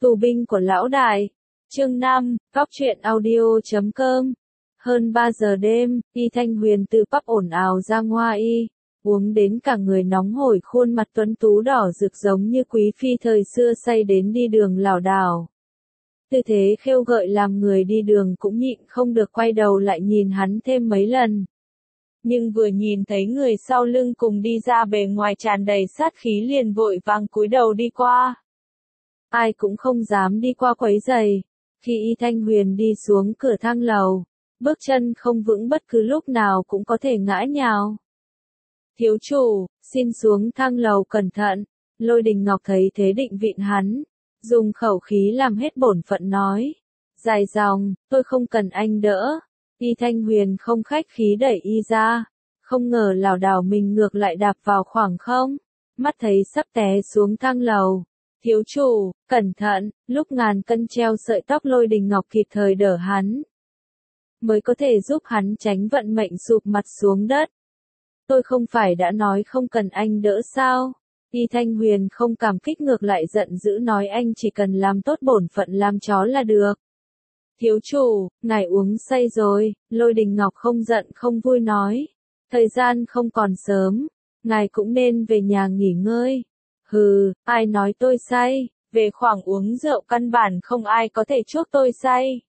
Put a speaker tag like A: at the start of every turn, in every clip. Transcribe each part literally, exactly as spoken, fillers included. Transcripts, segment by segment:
A: Tù binh của lão đại. Chương năm, Góc truyện audio chấm com. Hơn ba giờ đêm, Y Thanh Huyền từ pub ồn ào ra ngoa y, uống đến cả người nóng hổi, khuôn mặt tuấn tú đỏ rực giống như quý phi thời xưa say đến đi đường lảo đảo. Tư thế khêu gợi làm người đi đường cũng nhịn không được quay đầu lại nhìn hắn thêm mấy lần. Nhưng vừa nhìn thấy người sau lưng cùng đi ra bề ngoài tràn đầy sát khí liền vội vàng cúi đầu đi qua. Ai cũng không dám đi qua quấy rầy. Khi Y Thanh Huyền đi xuống cửa thang lầu, bước chân không vững bất cứ lúc nào cũng có thể ngã nhào. Thiếu chủ, xin xuống thang lầu cẩn thận. Lôi Đình Ngọc thấy thế định vịn hắn, dùng khẩu khí làm hết bổn phận nói. Dài dòng, tôi không cần anh đỡ. Y Thanh Huyền không khách khí đẩy y ra, không ngờ lảo đảo mình ngược lại đạp vào khoảng không, mắt thấy sắp té xuống thang lầu. Thiếu chủ, cẩn thận, lúc ngàn cân treo sợi tóc Lôi Đình Ngọc kịp thời đỡ hắn, mới có thể giúp hắn tránh vận mệnh sụp mặt xuống đất. Tôi không phải đã nói không cần anh đỡ sao? Y Thanh Huyền không cảm kích ngược lại giận dữ nói anh chỉ cần làm tốt bổn phận làm chó là được. Thiếu chủ, ngài uống say rồi, Lôi Đình Ngọc không giận không vui nói. Thời gian không còn sớm, ngài cũng nên về nhà nghỉ ngơi. Hừ, ai nói tôi say, về khoảng uống rượu căn bản không ai có thể chuốc tôi say.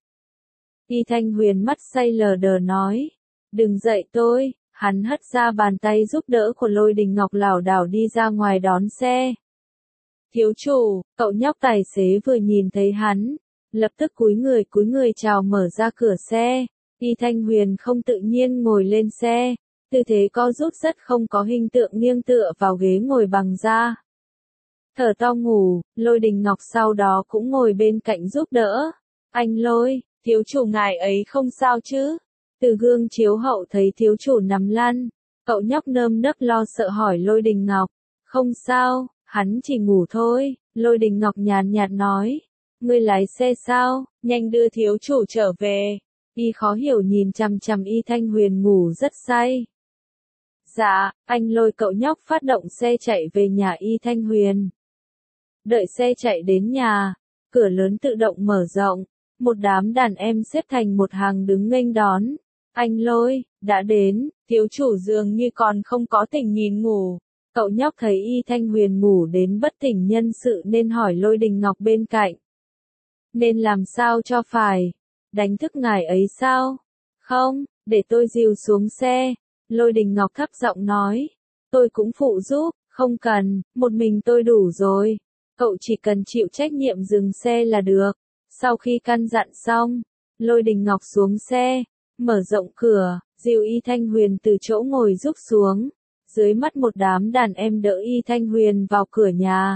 A: Y Thanh Huyền mắt say lờ đờ nói, đừng dậy tôi, hắn hất ra bàn tay giúp đỡ của Lôi Đình Ngọc lảo đảo đi ra ngoài đón xe. Thiếu chủ, cậu nhóc tài xế vừa nhìn thấy hắn, lập tức cúi người cúi người chào mở ra cửa xe. Y Thanh Huyền không tự nhiên ngồi lên xe, tư thế co rút rất không có hình tượng nghiêng tựa vào ghế ngồi bằng da. Thở to ngủ, Lôi Đình Ngọc sau đó cũng ngồi bên cạnh giúp đỡ. Anh Lôi, thiếu chủ ngài ấy không sao chứ? Từ gương chiếu hậu thấy thiếu chủ nằm lăn, cậu nhóc nơm nớp lo sợ hỏi Lôi Đình Ngọc. Không sao, hắn chỉ ngủ thôi, Lôi Đình Ngọc nhàn nhạt nói. Ngươi lái xe sao, nhanh đưa thiếu chủ trở về. Y khó hiểu nhìn chằm chằm Y Thanh Huyền ngủ rất say. Dạ, anh Lôi cậu nhóc phát động xe chạy về nhà Y Thanh Huyền. Đợi xe chạy đến nhà, cửa lớn tự động mở rộng, một đám đàn em xếp thành một hàng đứng nghênh đón. Anh Lôi, đã đến, thiếu chủ dường như còn không có tỉnh nhìn ngủ. Cậu nhóc thấy Y Thanh Huyền ngủ đến bất tỉnh nhân sự nên hỏi Lôi Đình Ngọc bên cạnh. Nên làm sao cho phải? Đánh thức ngài ấy sao? Không, để tôi dìu xuống xe. Lôi Đình Ngọc thấp giọng nói. Tôi cũng phụ giúp, không cần, một mình tôi đủ rồi. Cậu chỉ cần chịu trách nhiệm dừng xe là được. Sau khi căn dặn xong, Lôi Đình Ngọc xuống xe, mở rộng cửa, dìu Y Thanh Huyền từ chỗ ngồi rút xuống. Dưới mắt một đám đàn em đỡ Y Thanh Huyền vào cửa nhà.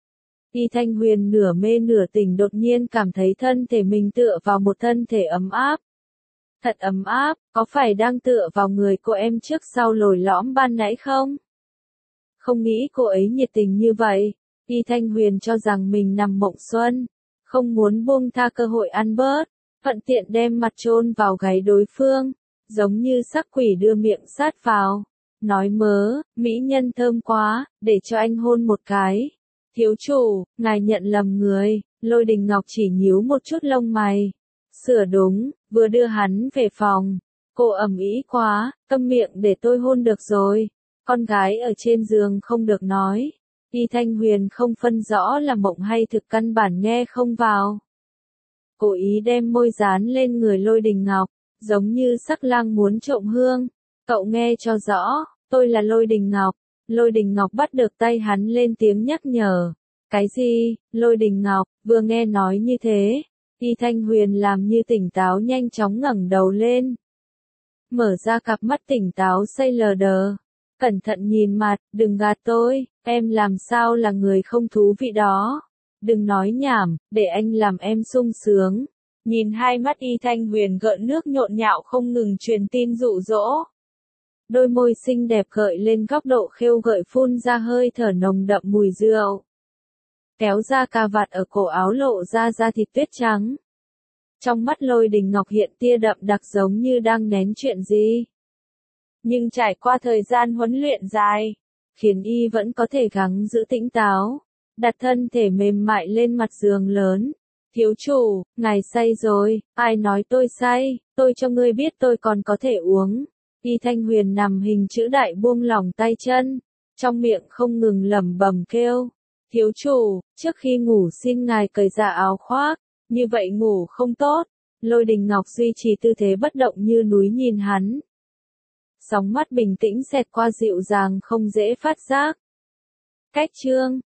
A: Y Thanh Huyền nửa mê nửa tỉnh đột nhiên cảm thấy thân thể mình tựa vào một thân thể ấm áp. Thật ấm áp, có phải đang tựa vào người cô em trước sau lồi lõm ban nãy không? Không nghĩ cô ấy nhiệt tình như vậy. Y Thanh Huyền cho rằng mình nằm mộng xuân, không muốn buông tha cơ hội ăn bớt, thuận tiện đem mặt chôn vào gáy đối phương, giống như sắc quỷ đưa miệng sát vào. Nói mớ, mỹ nhân thơm quá, để cho anh hôn một cái. Thiếu chủ, ngài nhận lầm người. Lôi Đình Ngọc chỉ nhíu một chút lông mày. Sửa đúng, vừa đưa hắn về phòng. Cô ầm ĩ quá, câm miệng để tôi hôn được rồi. Con gái ở trên giường không được nói. Y Thanh Huyền không phân rõ là mộng hay thực căn bản nghe không vào. Cố ý đem môi dán lên người Lôi Đình Ngọc, giống như sắc lang muốn trộm hương. Cậu nghe cho rõ, tôi là Lôi Đình Ngọc. Lôi Đình Ngọc bắt được tay hắn lên tiếng nhắc nhở. Cái gì? Lôi Đình Ngọc, vừa nghe nói như thế. Y Thanh Huyền làm như tỉnh táo nhanh chóng ngẩng đầu lên. Mở ra cặp mắt tỉnh táo say lờ đờ. Cẩn thận nhìn mặt, đừng gạt tôi, em làm sao là người không thú vị đó. Đừng nói nhảm, để anh làm em sung sướng. Nhìn hai mắt Y Thanh Huyền gợn nước nhộn nhạo không ngừng truyền tin dụ dỗ. Đôi môi xinh đẹp gợi lên góc độ khêu gợi phun ra hơi thở nồng đậm mùi rượu. Kéo ra cà vạt ở cổ áo lộ ra da thịt tuyết trắng. Trong mắt Lôi Đình Ngọc hiện tia đậm đặc giống như đang nén chuyện gì. Nhưng trải qua thời gian huấn luyện dài, khiến y vẫn có thể gắng giữ tỉnh táo. đặt thân thể mềm mại lên mặt giường lớn. Thiếu chủ, ngài say rồi, ai nói tôi say, tôi cho ngươi biết tôi còn có thể uống. Y Thanh Huyền nằm hình chữ đại buông lỏng tay chân, trong miệng không ngừng lẩm bẩm kêu. Thiếu chủ, trước khi ngủ xin ngài cởi ra áo khoác, như vậy ngủ không tốt. Lôi Đình Ngọc duy trì tư thế bất động như núi nhìn hắn. Sóng mắt bình tĩnh xẹt qua dịu dàng không dễ phát giác. Cách chương